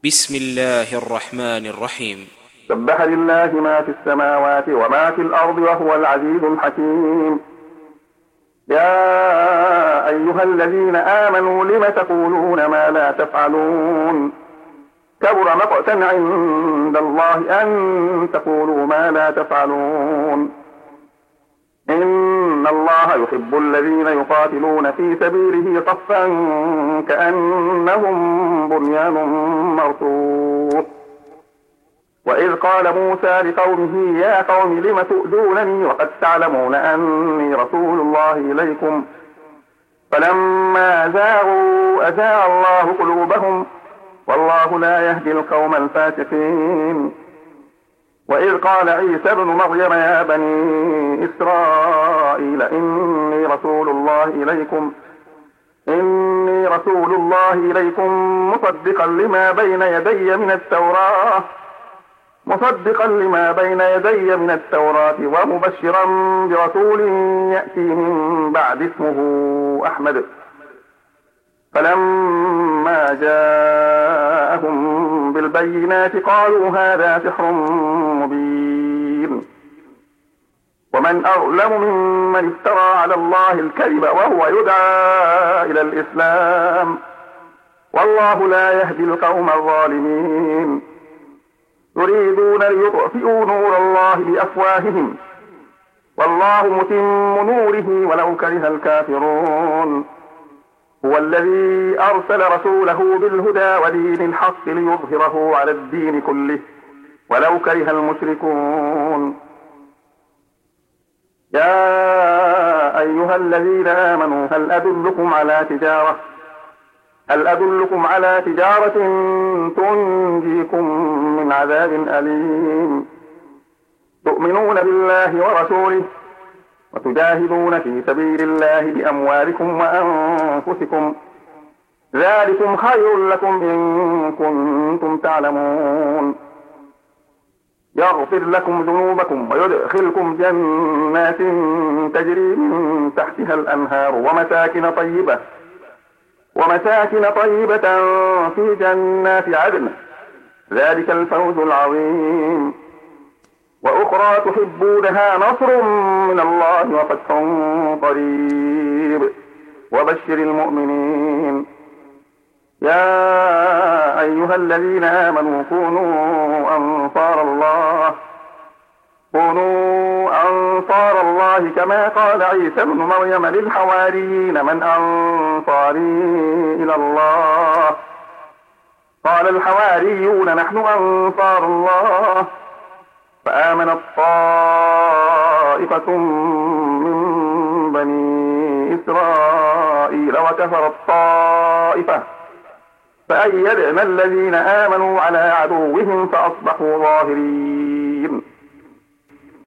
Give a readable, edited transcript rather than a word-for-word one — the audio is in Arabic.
بسم الله الرحمن الرحيم. سبح لله ما في السماوات وما في الأرض وهو العزيز الحكيم. يا أيها الذين آمنوا لم تقولون ما لا تفعلون كبر مقتا عند الله أن تقولوا ما لا تفعلون. إن الله يحب الذين يقاتلون في سبيله صفا كأنهم بنيان مرصوص. وإذ قال موسى لقومه يا قوم لم تؤذونني وقد تعلمون أني رسول الله إليكم فلما زاغوا أزاغ الله قلوبهم والله لا يهدي القوم الفاسقين. وإذ قال عيسى ابن مريم يا بني إسرائيل إني رسول الله إليكم مصدقا لما بين يدي من التوراة ومبشرا برسول يأتي من بعد اسمه أحمد. فلما جاءهم بالبينات قالوا هذا سحر مبين. ومن أظلم ممن افترى على الله الكذب وهو يدعى إلى الإسلام والله لا يهدي القوم الظالمين. يريدون ليطفئوا نور الله بأفواههم والله متم نوره ولو كره الكافرون. هو الذي أرسل رسوله بالهدى ودين الحق ليظهره على الدين كله ولو كره المشركون. يا أيها الذين آمنوا هل أدلكم على تجارة تنجيكم من عذاب أليم. تؤمنون بالله ورسوله وتجاهدون في سبيل الله بأموالكم وأنفسكم ذلكم خير لكم إن كنتم تعلمون. يغفر لكم ذنوبكم ويدخلكم جنات تجري من تحتها الأنهار ومساكن طيبة في جنات عدن ذلك الفوز العظيم. وأخرى تحبونها نصر من الله وفتح قريب وبشر المؤمنين. يا أيها الذين آمنوا كونوا أنصار الله كما قال عيسى ابن مريم للحواريين من أنصاري إلى الله قال الحواريون نحن أنصار الله. فآمنت طائفة من بني إسرائيل وكفرت طائفة فأيدنا الذين آمنوا على عدوهم فأصبحوا ظاهرين.